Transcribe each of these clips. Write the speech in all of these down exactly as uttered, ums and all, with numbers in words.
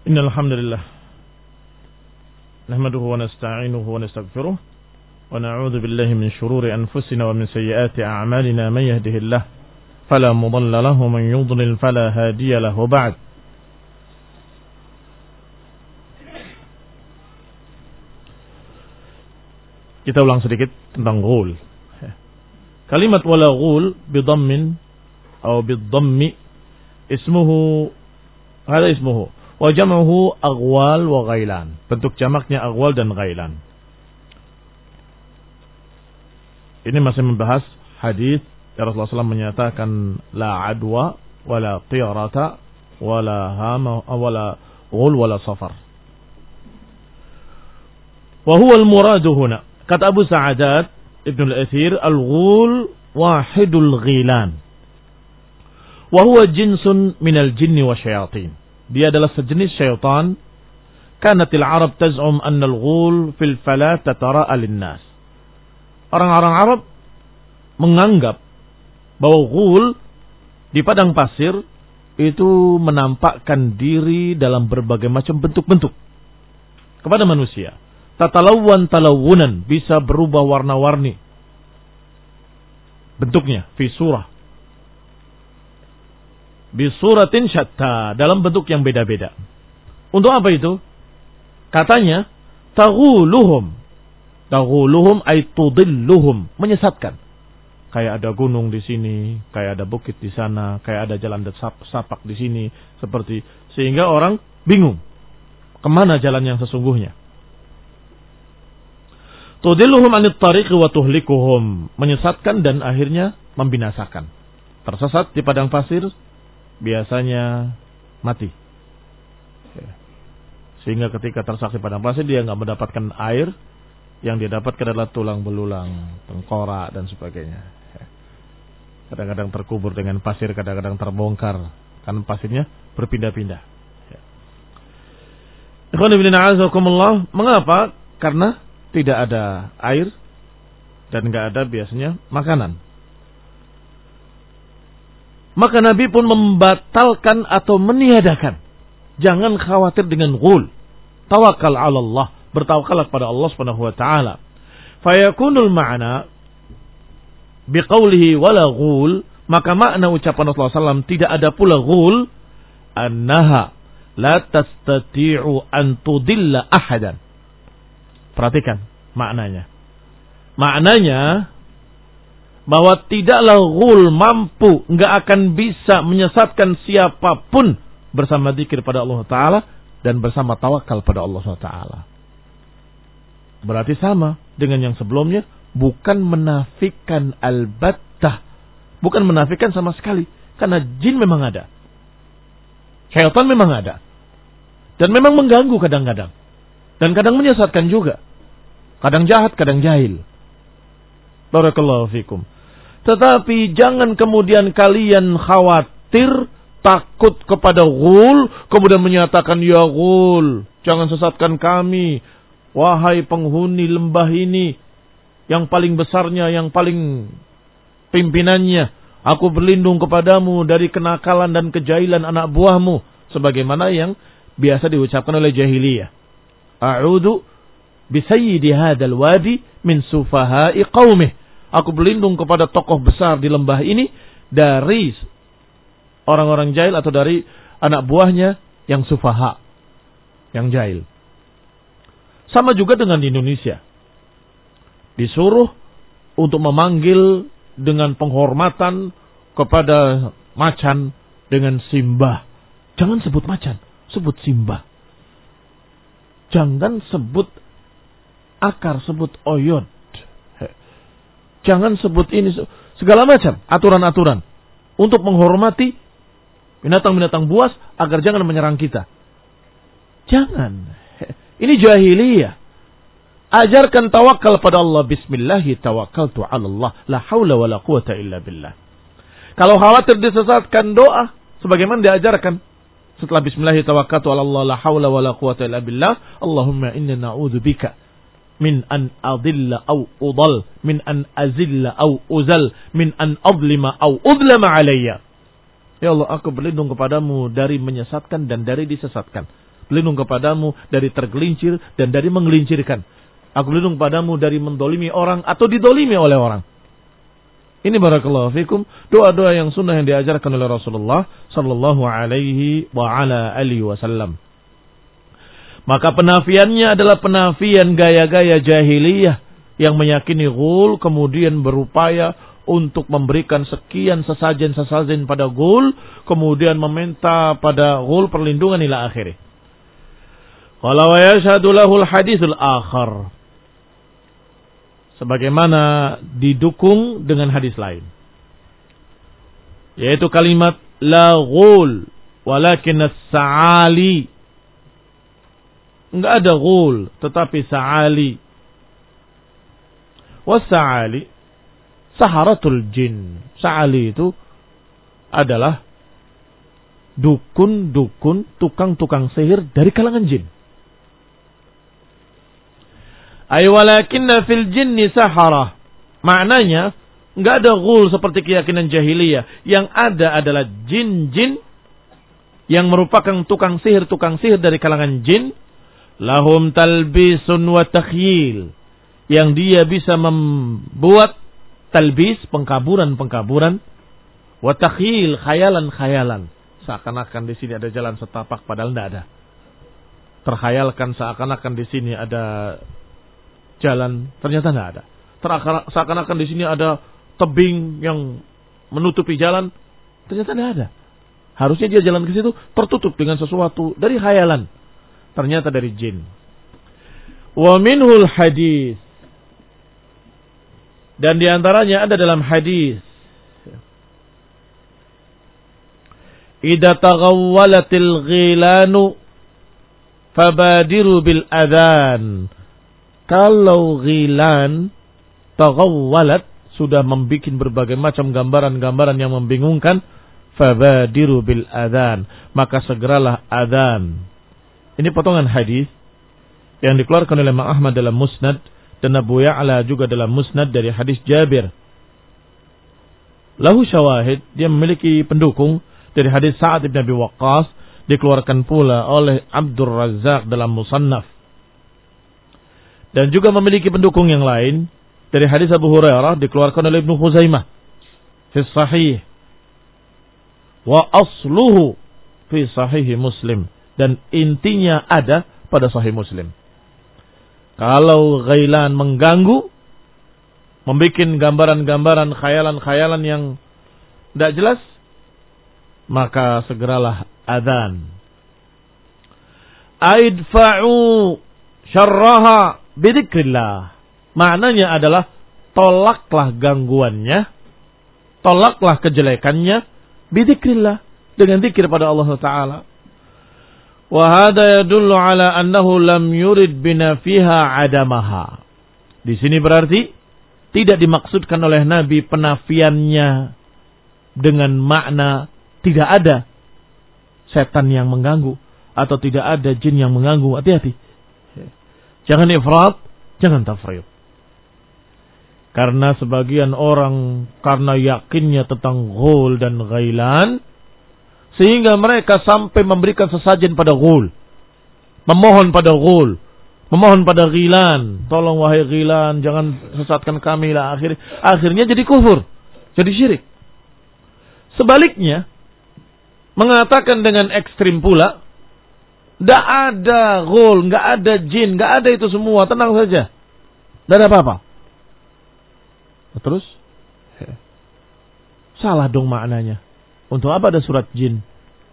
Innal hamdalillah nahmaduhu wa nasta'inuhu wa nastaghfiruh wa na'udzu billahi min shururi anfusina wa min sayyiati a'malina man yahdihillahu fala mudilla lahu wa man yudlil fala hadiya lahu ba'd. Kita ulang sedikit tentang ghul. Kalimat wala ghul bidhammin atau bidhammi ismuhu hada ismuhu wa jam'uhu aghwal wa ghailan. Bentuk jamaknya aghwal dan ghailan. Ini masih membahas hadis ya Rasulullah shallallahu alaihi wasallam menyatakan la adwa wala qirata wala hama wala ghul wala safar. Wa huwa al-muradu huna. Kata Abu Sa'adat Ibn al-Athir, al-ghul wahidul ghilan. Wa huwa jinsun minal jinni wa syayatin. Dia adalah sejenis syaitan. Kanatil Arab taz'um anna al-ghul fil fala tatara'a lin-nas. Orang-orang Arab menganggap bahwa ghul di padang pasir itu menampakkan diri dalam berbagai macam bentuk-bentuk kepada manusia. Tatalawwan talawunan, bisa berubah warna-warni bentuknya, fi surah bi suratin syatta, dalam bentuk yang beda-beda. Untuk apa itu? Katanya taghuluhum, taghuluhum ay tudilluhum, menyesatkan. Kayak ada gunung di sini, kayak ada bukit di sana, kayak ada jalan sapak di sini, seperti sehingga orang bingung kemana jalan yang sesungguhnya. Tudilluhum anit tariqi wa tuhlikuhum, menyesatkan dan akhirnya membinasakan. Tersesat di padang pasir biasanya mati. Sehingga ketika tersesat di padang pasir dia enggak mendapatkan air, yang dia dapatkan adalah tulang belulang, tengkorak dan sebagainya. Kadang-kadang terkubur dengan pasir, kadang-kadang terbongkar karena pasirnya berpindah-pindah. Ikhwan fillah a'azakumullah, mengapa? Karena tidak ada air dan enggak ada biasanya makanan. Maka Nabi pun membatalkan atau meniadakan. Jangan khawatir dengan ghul. Tawakal 'ala Allah, bertawakallah kepada Allah Subhanahu wa taala. Fayakunul ma'na biqaulihi wala ghul, maka makna ucapan Rasulullah sallallahu alaihi wasallam tidak ada pula ghul, annaha la tastati'u an tudilla ahadan. Perhatikan maknanya. Maknanya bahwa tidaklah ghul mampu, enggak akan bisa menyesatkan siapapun bersama zikir pada Allah Ta'ala dan bersama tawakal pada Allah Ta'ala. Berarti sama dengan yang sebelumnya, bukan menafikan albattah, bukan menafikan sama sekali, karena jin memang ada, syaitan memang ada, dan memang mengganggu kadang-kadang. Dan kadang menyesatkan juga. Kadang jahat, kadang jahil. Barakallahu fikum. Tetapi jangan kemudian kalian khawatir, takut kepada ghul, kemudian menyatakan, ya ghul, jangan sesatkan kami. Wahai penghuni lembah ini, yang paling besarnya, yang paling pimpinannya, aku berlindung kepadamu dari kenakalan dan kejahilan anak buahmu. Sebagaimana yang biasa diucapkan oleh jahiliyah. A'udhu bisayyidi hadal wadi min sufaha'i qaumih. Aku berlindung kepada tokoh besar di lembah ini dari orang-orang jahil atau dari anak buahnya yang sufaha, yang jahil. Sama juga dengan di Indonesia. Disuruh untuk memanggil dengan penghormatan kepada macan dengan simbah. Jangan sebut macan, sebut simbah. Jangan sebut akar, sebut oyod. Jangan sebut ini, segala macam aturan-aturan untuk menghormati binatang-binatang buas agar jangan menyerang kita. Jangan. Ini jahiliyah. Ajarkan tawakal pada Allah. Bismillahi tawakkaltu 'ala Allah, la haula wala quwata illa billah. Kalau khawatir disesatkan, doa sebagaimana diajarkan. Setelah bismillahi tawakkaltu 'ala Allah, la haula wala quwata illa billah. Allahumma inna na'udzubika min an adilla aw udal, min an azilla aw uzal, min an adlima aw udlama alayya. Ya Allah, aku berlindung kepadamu dari menyesatkan dan dari disesatkan. berlindung kepadamu dari tergelincir dan dari menggelincirkan. Aku berlindung padamu dari mendolimi orang atau didolimi oleh orang. Ini barakallahu fikum doa-doa yang sunnah yang diajarkan oleh Rasulullah sallallahu alaihi wa ala alihi wasallam. Maka penafiannya adalah penafian gaya-gaya jahiliyah yang meyakini ghul kemudian berupaya untuk memberikan sekian sesajen-sesajen pada ghul kemudian meminta pada ghul perlindungan ila akhirih. Qala wa yashhadu lahul haditsul akhar. Sebagaimana didukung dengan hadis lain. Yaitu kalimat la ghul walakin as-sa'ali. Enggak ada ghul tetapi sa'ali. Was-sa'ali saharatul jin. Sa'ali itu adalah dukun-dukun, tukang-tukang sihir dari kalangan jin. Ay walakinna fil jinni saharah. Maknanya enggak ada ghul seperti keyakinan jahiliyah. Yang ada adalah jin-jin yang merupakan tukang sihir, tukang sihir dari kalangan jin. Lahum talbisun wa takhyil. Yang dia bisa membuat talbis, pengkaburan-pengkaburan, wa takhyil, khayalan-khayalan. Seakan-akan di sini ada jalan setapak padahal tidak ada. Terkhayalkan seakan-akan di sini ada jalan, ternyata tidak ada. Seakan-akan di sini ada tebing yang menutupi jalan, ternyata tidak ada. Harusnya dia jalan ke situ tertutup dengan sesuatu dari khayalan, ternyata dari jin. Wa minhul hadis, dan diantaranya ada dalam hadis. Idza taghawwalatil ghilanu fabadiru bil adhan. Kalau ghilan taghawwalat sudah membuat berbagai macam gambaran-gambaran yang membingungkan, fabadiru bil adhan, maka segeralah adhan. Ini potongan hadis yang dikeluarkan oleh Imam Ahmad dalam Musnad dan Abu Ya'la juga dalam Musnad dari hadis Jabir. Lahu syawahid, dia memiliki pendukung dari hadis Sa'ad bin Abi Waqqas, dikeluarkan pula oleh Abdul Razzaq dalam Musannaf. Dan juga memiliki pendukung yang lain dari hadis Abu Hurairah dikeluarkan oleh Ibnu Khuzaimah fi sahih. Wa asluhu fi sahih Muslim, dan intinya ada pada sahih Muslim. Kalau ghailan mengganggu, membuat gambaran-gambaran, khayalan-khayalan yang tidak jelas, maka segeralah adzan. Aidfa'u syarraha bidzikrillah. Maknanya adalah tolaklah gangguannya, tolaklah kejelekannya bidzikrillah, dengan zikir pada Allah Taala. Wa hadha yadullu ala annahu lam yurid binafiha adamaha. Di sini berarti tidak dimaksudkan oleh Nabi penafiannya dengan makna tidak ada setan yang mengganggu atau tidak ada jin yang mengganggu. Hati-hati. Jangan ifrat, jangan tafrid. Karena sebagian orang karena yakinnya tentang ghul dan ghailan, sehingga mereka sampai memberikan sesajen pada ghul, memohon pada ghul, memohon pada ghilan, tolong wahai ghilan, jangan sesatkan kami lah. Akhir, akhirnya jadi kufur, jadi syirik. Sebaliknya, mengatakan dengan ekstrim pula, tidak ada ghul, nggak ada jin, nggak ada itu semua, tenang saja, tidak ada apa-apa. Terus, salah dong maknanya. Untuk apa ada surat jin?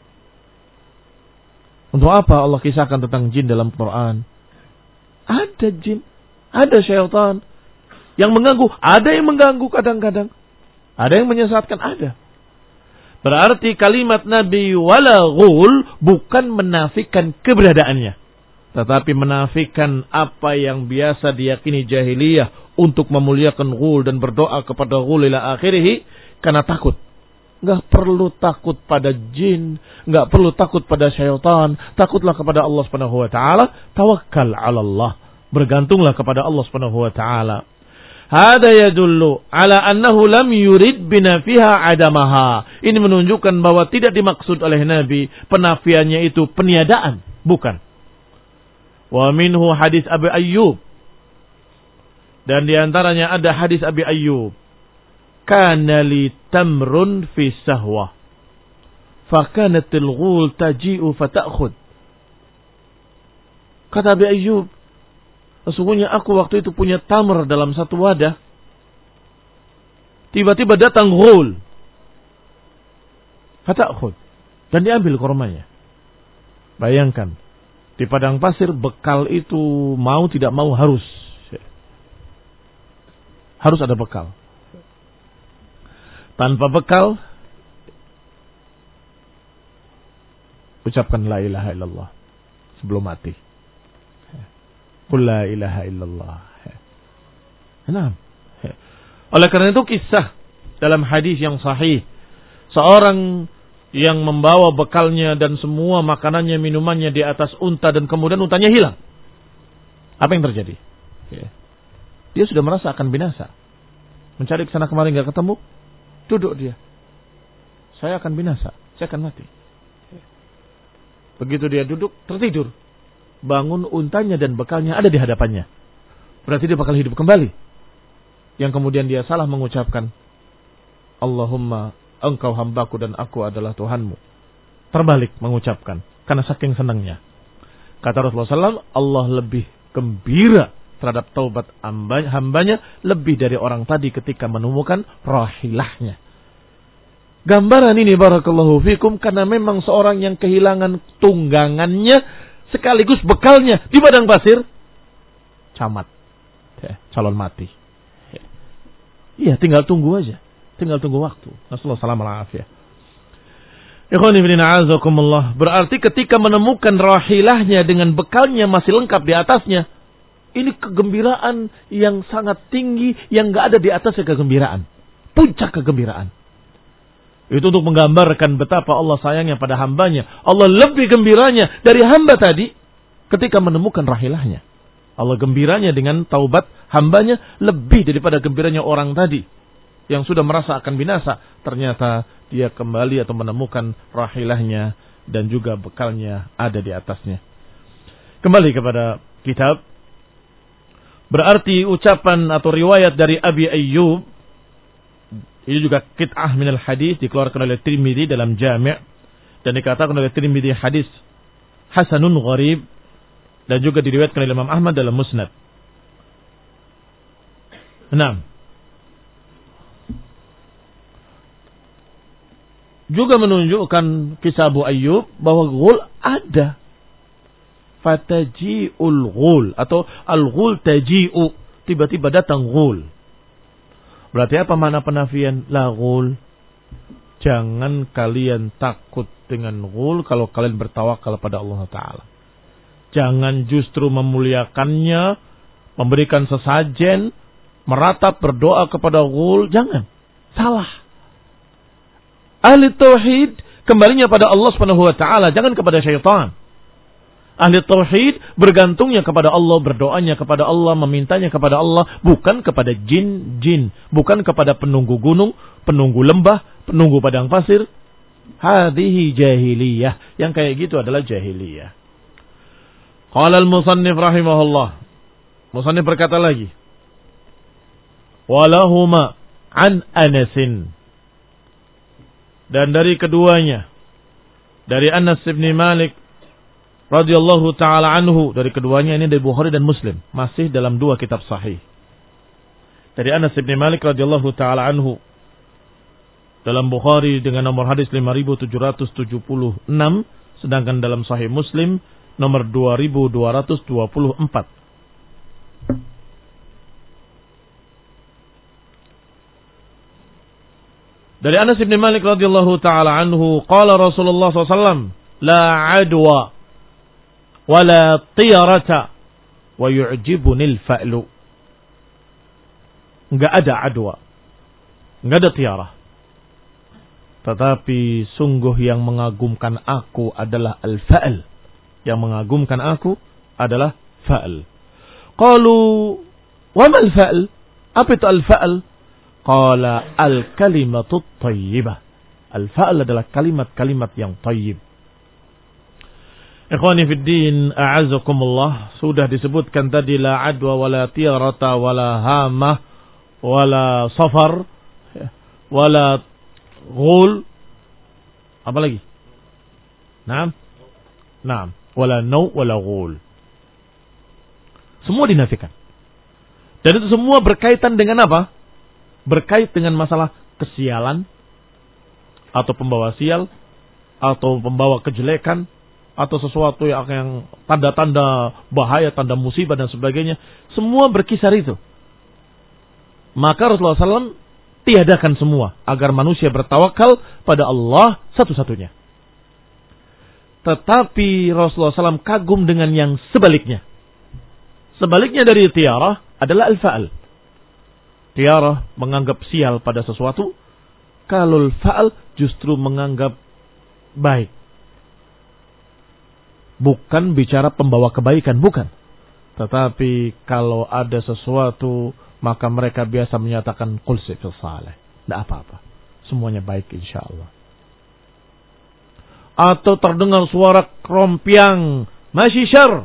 Untuk apa Allah kisahkan tentang jin dalam Quran? Ada jin, ada syaitan yang mengganggu, ada yang mengganggu kadang-kadang, ada yang menyesatkan, ada. Berarti kalimat Nabi wala ghul bukan menafikan keberadaannya, tetapi menafikan apa yang biasa diyakini jahiliyah untuk memuliakan ghul dan berdoa kepada ghul ila akhirih karena takut. Enggak perlu takut pada jin, enggak perlu takut pada syaitan, takutlah kepada Allah Subhanahu wa taala, tawakkal 'ala Allah, bergantunglah kepada Allah Subhanahu wa taala. Hada yadullu ala annahu lam yurid binafiha adamaha. Ini menunjukkan bahwa tidak dimaksud oleh Nabi penafiannya itu peniadaan, bukan. Wa minhu hadis Abi Ayyub. Dan diantaranya ada hadis Abi Ayyub. Kana li tamrun fi sahwah. Fakanatil ghul taji'u fata'khud. Kata Abi Ayyub, sesungguhnya aku waktu itu punya tamr dalam satu wadah. Tiba-tiba datang ghul. Fata'khud. Dan diambil kormanya. Bayangkan. Di padang pasir bekal itu mau tidak mau harus. Harus ada bekal. Tanpa bekal, ucapkan la ilaha illallah sebelum mati. Qul la ilaha illallah. Nah, oleh karena itu kisah dalam hadis yang sahih, seorang yang membawa bekalnya dan semua makanannya, minumannya di atas unta dan kemudian untanya hilang. Apa yang terjadi? Dia sudah merasa akan binasa. Mencari ke sana kemari enggak ketemu, duduk dia. Saya akan binasa, saya akan mati. Begitu dia duduk, tertidur. Bangun, untanya dan bekalnya ada di hadapannya. Berarti dia bakal hidup kembali. Yang kemudian dia salah mengucapkan, Allahumma engkau hambaku dan aku adalah Tuhanmu. Terbalik mengucapkan, karena saking senangnya. Kata Rasulullah shallallahu alaihi wasallam, Allah lebih gembira terhadap taubat hambanya lebih dari orang tadi ketika menemukan rahilahnya. Gambaran ini barakallahu fikum karena memang seorang yang kehilangan tunggangannya sekaligus bekalnya di padang pasir, camat, ya, calon mati. Iya, tinggal tunggu aja, tinggal tunggu waktu. Rasulullah sallallahu alaihi wasallam. Ikhwan fillah a'azakumullah. Berarti ketika menemukan rahilahnya dengan bekalnya masih lengkap di atasnya, ini kegembiraan yang sangat tinggi yang enggak ada di atasnya kegembiraan. Puncak kegembiraan. Itu untuk menggambarkan betapa Allah sayangnya pada hambanya. Allah lebih gembiranya dari hamba tadi ketika menemukan rahilahnya. Allah gembiranya dengan taubat hambanya lebih daripada gembiranya orang tadi yang sudah merasa akan binasa. Ternyata dia kembali atau menemukan rahilahnya dan juga bekalnya ada di atasnya. Kembali kepada kitab. Berarti ucapan atau riwayat dari Abi Ayyub ini juga qit'ah minal hadis dikeluarkan oleh Tirmidzi dalam Jami' dan dikatakan oleh Tirmidzi hadis hasanun gharib dan juga diriwayatkan oleh Imam Ahmad dalam Musnad. enam. Juga menunjukkan kisah Abu Ayyub bahwa ghul ada. Fataji'ul ghul atau al-ghul taji'u, tiba-tiba datang ghul. Berarti apa makna penafian la ghul? Jangan kalian takut dengan ghul kalau kalian bertawakal pada Allah Ta'ala. Jangan justru memuliakannya, memberikan sesajen, meratap berdoa kepada ghul. Jangan. Salah. Ahli tauhid kembalinya pada Allah Subhanahu wa taala, jangan kepada syaitan. Ahli tauhid bergantungnya kepada Allah, berdoanya kepada Allah, memintanya kepada Allah, bukan kepada jin-jin, bukan kepada penunggu gunung, penunggu lembah, penunggu padang pasir. Hadhihi jahiliyah. Yang kayak gitu adalah jahiliyah. Qala al-musannif rahimahullah. Musannif berkata lagi. Walahuma an Anasin. Dan dari keduanya, dari Anas bin Malik radhiyallahu taala anhu, dari keduanya ini dari Bukhari dan Muslim, masih dalam dua kitab sahih. Dari Anas bin Malik radhiyallahu taala anhu dalam Bukhari dengan nomor hadis lima ribu tujuh ratus tujuh puluh enam, sedangkan dalam sahih Muslim nomor dua ribu dua ratus dua puluh empat. Dari Anas bin Malik radhiyallahu taala anhu, qala Rasulullah sallallahu alaihi wasallam, la adwa wala tiyarata wa yu'jibunil fa'lu. Enggak ada adwa, enggak ada tiarah. Tetapi sungguh yang mengagumkan aku adalah al-fa'l. Yang mengagumkan aku adalah fa'l. Qalu, wa mal fa'l? Apa itu al-fa'l? Qala al-kalimatut thayyibah. Al-fa'l adalah kalimat-kalimat yang thayyib. Ikhwani fid din, a'azakumullah, sudah disebutkan tadi la adwa wala tiyarata wala hamah wala safar wala ghul. Apa lagi? Naam. Naam, wala nau wala ghul. Semua dinafikan. Dan itu semua berkaitan dengan apa? Berkait dengan masalah kesialan atau pembawa sial atau pembawa kejelekan atau sesuatu yang, yang tanda-tanda bahaya, tanda musibah dan sebagainya. Semua berkisar itu. Maka Rasulullah shallallahu alaihi wasallam tiadakan semua agar manusia bertawakal pada Allah satu-satunya. Tetapi Rasulullah shallallahu alaihi wasallam kagum dengan yang sebaliknya. Sebaliknya dari tiarah adalah al-fa'al. Tiarah menganggap sial pada sesuatu. Kalau al-fa'al justru menganggap baik. Bukan bicara pembawa kebaikan, bukan. Tetapi kalau ada sesuatu, maka mereka biasa menyatakan qul sifil salih. Tidak apa-apa. Semuanya baik insyaAllah. Atau terdengar suara krompiang. Masih syar.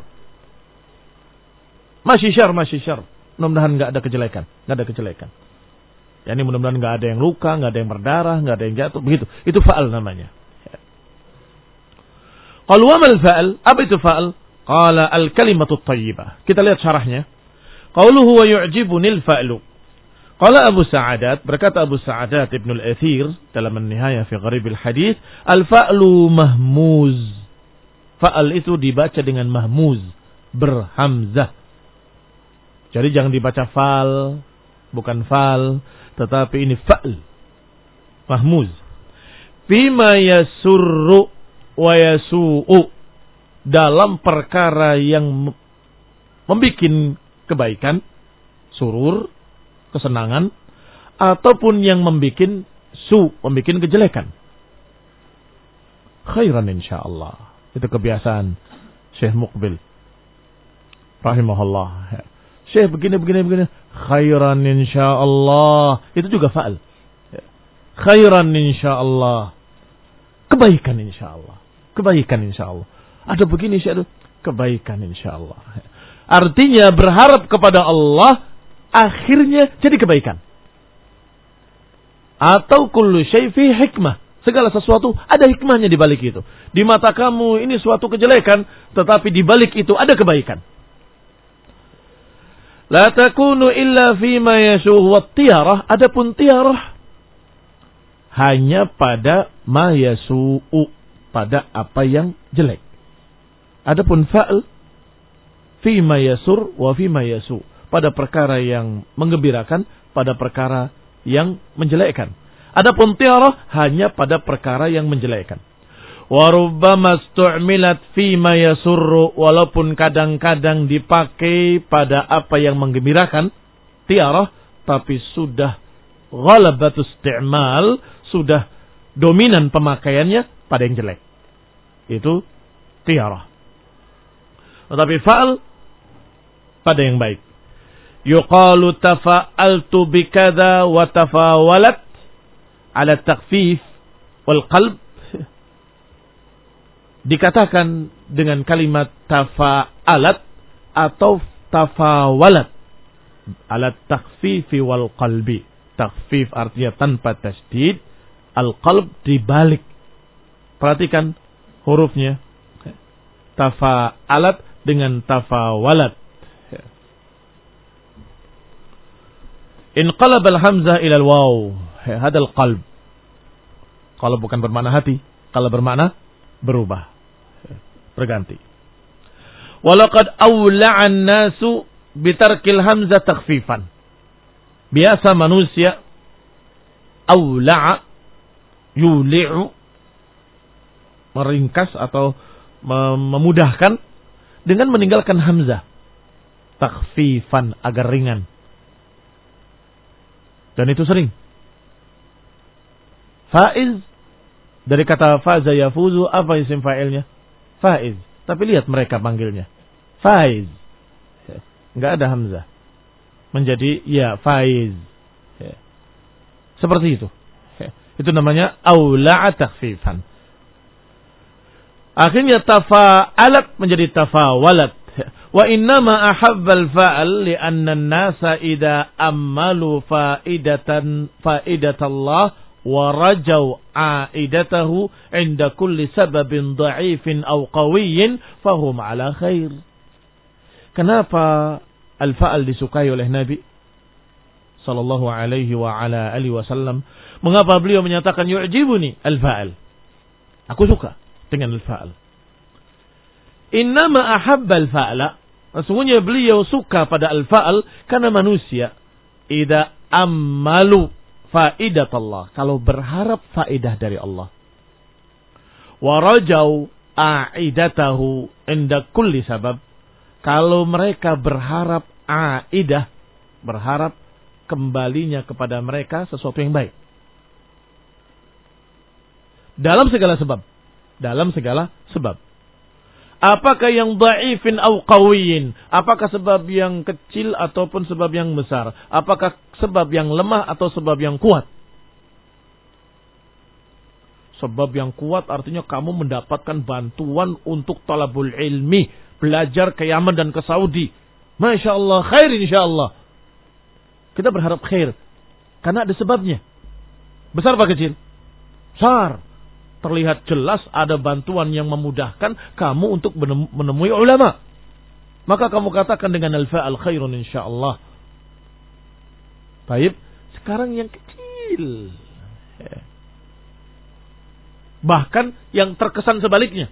Masih syar, masih syar. Mudah-mudahan nggak ada kejelekan. Nggak ada kejelekan. Ya, ini mudah-mudahan nggak ada yang luka, nggak ada yang berdarah, nggak ada yang jatuh. Begitu. Itu fa'al namanya. Qalu wa mal fa'al? Apa itu fa'al? Qala al-kalimatu thayyibah. Kita lihat syarahnya. Qauluhu wa yu'jibuni al-fa'lu. Qala Abu Sa'adat, berkata Abu Sa'adat Ibn al-Athir dalam An-Nihayah fi Gharib al-Hadith, al-fa'lu mahmuz. Fa'al itu dibaca dengan mahmuz, berhamzah. Jadi jangan dibaca fa'al, bukan fa'al, tetapi ini fa'al. Mahmuz. Fima yasurru wa yasu'u, dalam perkara yang membikin kebaikan, surur, kesenangan, ataupun yang membikin su, membikin kejelekan. Khairan insyaallah. Itu kebiasaan Syekh Muqbil rahimahullah. Syekh begini begini begini, khairan insyaallah. Itu juga fa'al. Khairan insyaallah. Kebaikan insyaallah. Kebaikan insyaallah. Ada begini syekh, kebaikan insyaallah. Artinya berharap kepada Allah, akhirnya jadi kebaikan. Atau kullu syai' fi hikmah. Segala sesuatu ada hikmahnya di balik itu. Di mata kamu ini suatu kejelekan, tetapi di balik itu ada kebaikan. La takunu illa fima yashu wa tiyarah. Adapun tiyarah hanya pada ma yasu'u, pada apa yang jelek. Adapun fa'al fima yasur wa fima yasu, pada perkara yang menggembirakan, pada perkara yang menjelekkan. Adapun tiarah hanya pada perkara yang menjelekkan. Wa rubbama stu'milat fima yasurru, walaupun kadang-kadang dipakai pada apa yang menggembirakan, tiarah, tapi sudah ghalabatus isti'mal, sudah dominan pemakaiannya pada yang jelek. Itu tiarah. Tetapi fa'al pada yang baik. Yuqalu tafa'altu bikadha wa tafawalat ala takhfif wal qalb. Dikatakan dengan kalimat tafa'alat atau tafawalat ala takhfifi wal qalbi. Takhfif artinya tanpa tasdid, al-qalb dibalik. Perhatikan hurufnya. Tafa'alat dengan tafawalat. Inqalab al-hamzah ila al-waw. Hada al-qalb. Kalau bukan bermakna hati, kalau bermakna berubah, berganti. Walaqad awla'an nasu bitarkil hamzah takhfifan. Biasa manusia awla'a, yuli'u, meringkas atau memudahkan dengan meninggalkan hamzah, takhfifan, agar ringan. Dan itu sering. Faiz, dari kata faza yafuzu, apa isim fa'ilnya? Faiz. Tapi lihat mereka panggilnya Faiz, enggak ada hamzah, menjadi ya faiz. Seperti itu. Itu namanya aula'a takhfifan. Akhirnya tafa'alat menjadi tafawalat. Wa innama ahabbal fa'al li'anna an-nasa idza ammalu fa'idatan fa'idatallah wa rajau a'idatahu 'inda kulli sababin dha'ifin aw qawiyyin fahum 'ala khair. Kenapa al-fa'al disukai oleh Nabi sallallahu alaihi wa ala alihi wasallam? Mengapa beliau menyatakan yu'jibuni al-fa'al? Aku suka dengan al-fa'al. Innama ahabbal fa'ala. Sesungguhnya beliau suka pada al-fa'al karena manusia idza ammalu faidatallah, kalau berharap faidah dari Allah. Wa rajau a'idatahu inda kulli sabab, kalau mereka berharap aidah, berharap kembalinya kepada mereka sesuatu yang baik. Dalam segala sebab. Dalam segala sebab. Apakah yang dhaifin au qawiyin? Apakah sebab yang kecil ataupun sebab yang besar? Apakah sebab yang lemah atau sebab yang kuat? Sebab yang kuat artinya kamu mendapatkan bantuan untuk talabul ilmi. Belajar ke Yaman dan ke Saudi. Masya Allah, khair insya Allah. Kita berharap khair. Karena ada sebabnya. Besar apa kecil? Besar. Terlihat jelas ada bantuan yang memudahkan kamu untuk menemui ulama. Maka kamu katakan dengan al-fa'al khairun insyaallah. Baik, sekarang yang kecil. Bahkan yang terkesan sebaliknya.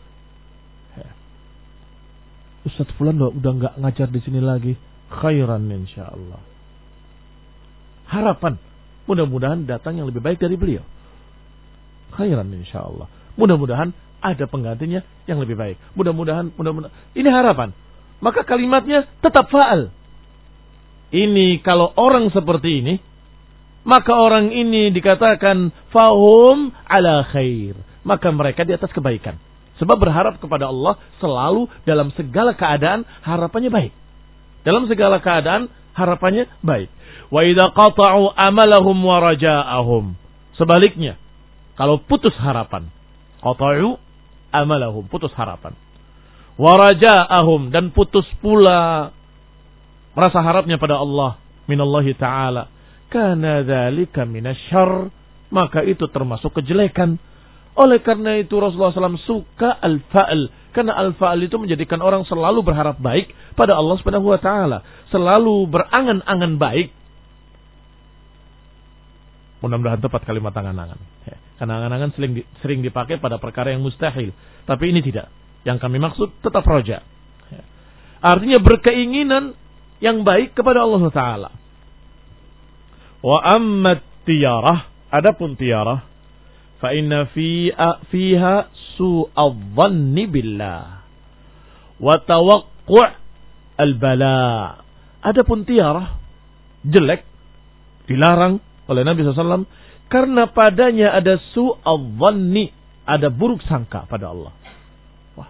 Ustaz Fulan udah enggak ngajar di sini lagi. Khairan insyaallah. Harapan mudah-mudahan datang yang lebih baik dari beliau. Khairan insyaallah. Mudah-mudahan ada penggantinya yang lebih baik. Mudah-mudahan, mudah-mudahan. Ini harapan. Maka kalimatnya tetap fa'al. Ini kalau orang seperti ini, maka orang ini dikatakan fahum ala khair. Maka mereka di atas kebaikan. Sebab berharap kepada Allah selalu dalam segala keadaan harapannya baik. Dalam segala keadaan harapannya baik. Wa idza qata'u amalahum wa raja'ahum. Sebaliknya, kalau putus harapan, qata'u amalahum, putus harapan. Wa raja'ahum, dan putus pula merasa harapnya pada Allah, minallahi ta'ala. Kana dzalika minasyarr, maka itu termasuk kejelekan. Oleh karena itu Rasulullah shallallahu alaihi wasallam suka al-fa'al. Karena al-fa'al itu menjadikan orang selalu berharap baik pada Allah subhanahu wa ta'ala. Selalu berangan-angan baik. Mudah-mudahan tepat kalimat angan-angan. Karena angan-angan sering, sering dipakai pada perkara yang mustahil. Tapi ini tidak. Yang kami maksud tetap roja. Artinya berkeinginan yang baik kepada Allah Ta'ala. Wa ammat tiyarah. Adapun tiyarah. Fa inna fiha su'adhanni billah. Wa tawaqq' al-bala. Adapun tiyarah. Jelek. Dilarang oleh Nabi shallallahu alaihi wasallam. Karena padanya ada su'adhanni, ada buruk sangka pada Allah. Wah,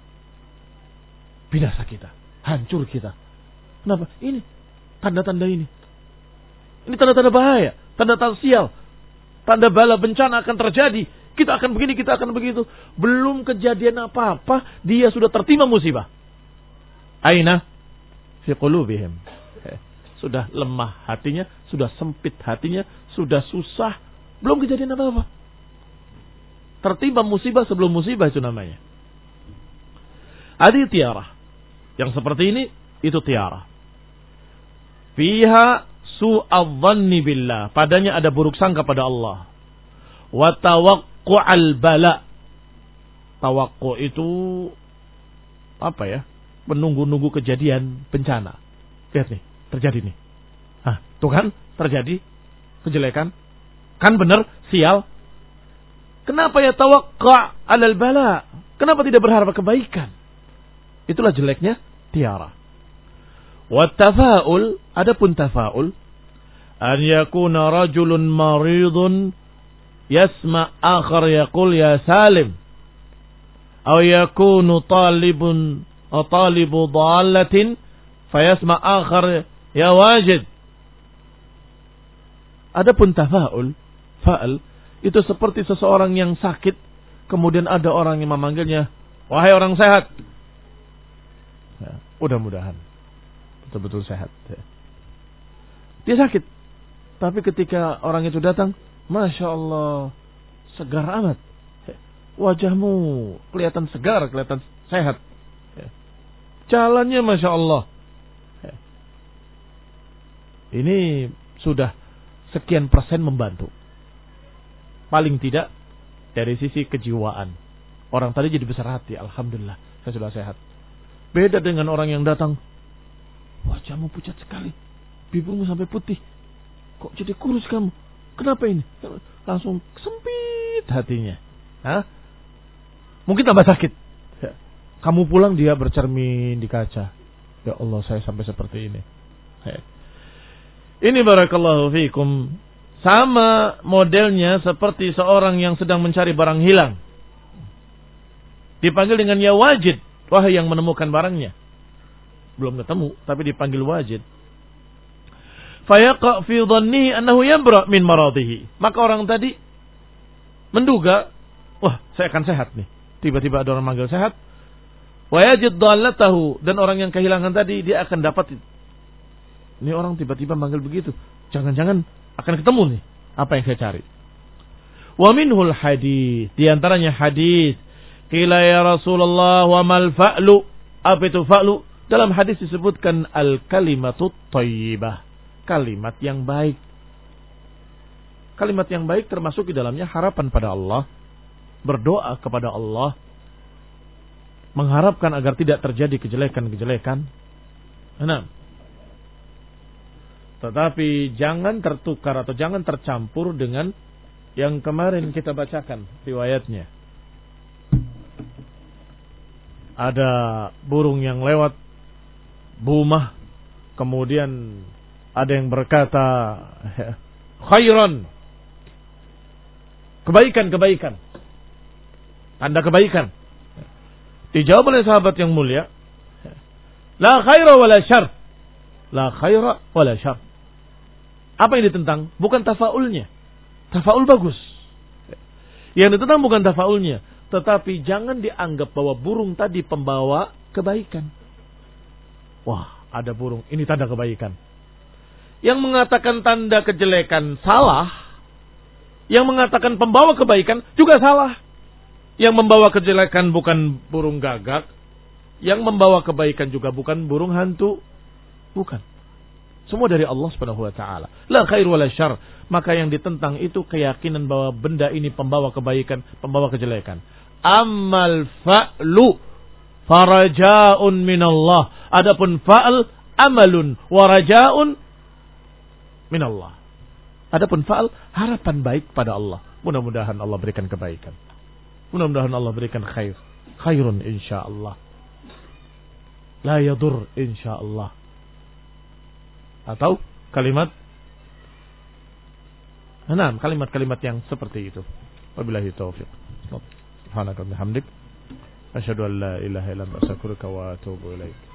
binasa kita, hancur kita. Kenapa? Ini tanda-tanda ini. Ini tanda-tanda bahaya, tanda-tanda sial, tanda bala bencana akan terjadi. Kita akan begini, kita akan begitu. Belum kejadian apa-apa, dia sudah tertimpa musibah. Aina fi qulubihim. Sudah lemah hatinya, sudah sempit hatinya, sudah susah, belum kejadian apa-apa. Tertimpa musibah sebelum musibah itu namanya. Ada tiarah. Yang seperti ini, itu tiarah. Fiha su'adhanni billah. Padanya ada buruk sangka pada Allah. Wa tawaqqu'al bala. Tawaqqu'u itu apa ya? Menunggu-nunggu kejadian bencana. Lihat nih. Terjadi nih. Ah, tuh kan terjadi kejelekan. Kan benar, sial. Kenapa ya tawaqqa' 'alal bala? Kenapa tidak berharap kebaikan? Itulah jeleknya tiara. Wa tafa'ul, adapun tafa'ul, an yakuna rajulun maridun yasma' akhar yaqul ya salim. Aw yakunu talibun atau talibu dhalatin fayasma' akhar ya wajid. Adapun tafa'ul, fa'al, itu seperti seseorang yang sakit, kemudian ada orang yang memanggilnya, Wahai orang sehat. Ya, mudah-mudahan betul-betul sehat. Ya. Dia sakit. Tapi ketika orang itu datang, Masya Allah, segar amat. Ya. Wajahmu kelihatan segar, kelihatan sehat. Ya. Jalannya Masya Allah. Ya. Ini sudah sekian persen membantu. Paling tidak dari sisi kejiwaan. Orang tadi jadi besar hati. Alhamdulillah, saya sudah sehat. Beda dengan orang yang datang, wajahmu pucat sekali, bibirmu sampai putih, kok jadi kurus kamu? Kenapa ini? Langsung sempit hatinya. Hah? Mungkin tambah sakit. Kamu pulang dia bercermin di kaca. Ya Allah, saya sampai seperti ini. Ini barakallahu fiikum. Sama modelnya seperti seorang yang sedang mencari barang hilang. Dipanggil dengan ya wajid, wahai yang menemukan barangnya. Belum ketemu, tapi dipanggil wajid. Fayaqa fi dhannihi annahu yabra min maradihi. Maka orang tadi menduga, wah, saya akan sehat nih. Tiba-tiba ada orang manggil sehat. Wa yajid dhallatahu, dan orang yang kehilangan tadi dia akan dapat. Ini orang tiba-tiba manggil begitu. Jangan-jangan akan ketemu nih apa yang saya cari. Wa minhul hadis, di antaranya hadis. Qila ya Rasulullah wa mal fa'lu? Apa itu fa'lu? Dalam hadis disebutkan al-kalimatut thayyibah. Kalimat yang baik. Kalimat yang baik termasuk di dalamnya harapan pada Allah. Berdoa kepada Allah. Mengharapkan agar tidak terjadi kejelekan-kejelekan. Nah. Tetapi jangan tertukar atau jangan tercampur dengan yang kemarin kita bacakan riwayatnya. Ada burung yang lewat bumah, kemudian ada yang berkata khairan, kebaikan-kebaikan, tanda kebaikan. Dijawab oleh sahabat yang mulia, la khaira wala syarr, la khaira wala syarr. Apa yang ditentang? Bukan tafaulnya. Tafaul bagus. Yang ditentang bukan tafaulnya, tetapi jangan dianggap bahwa burung tadi pembawa kebaikan. Wah, ada burung, ini tanda kebaikan. Yang mengatakan tanda kejelekan salah. Yang mengatakan pembawa kebaikan juga salah. Yang membawa kejelekan bukan burung gagak. Yang membawa kebaikan juga bukan burung hantu. Bukan. Semua dari Allah Subhanahu wa taala. La khair wala syarr. Maka yang ditentang itu keyakinan bahwa benda ini pembawa kebaikan, pembawa kejelekan. Ammal fa'lu faraja'un minallah. Adapun fa'al amalun wa raja'un minallah. Adapun fa'al harapan baik pada Allah. Mudah-mudahan Allah berikan kebaikan. Mudah-mudahan Allah berikan khair. Khairun insyaallah. La yadur insyaallah. Atau kalimat enam kalimat-kalimat yang seperti itu. Wabillahi taufiq. Subhanaka wa bihamdik asyhadu an la ilaha illa anta astaghfiruka wa atubu ilaik.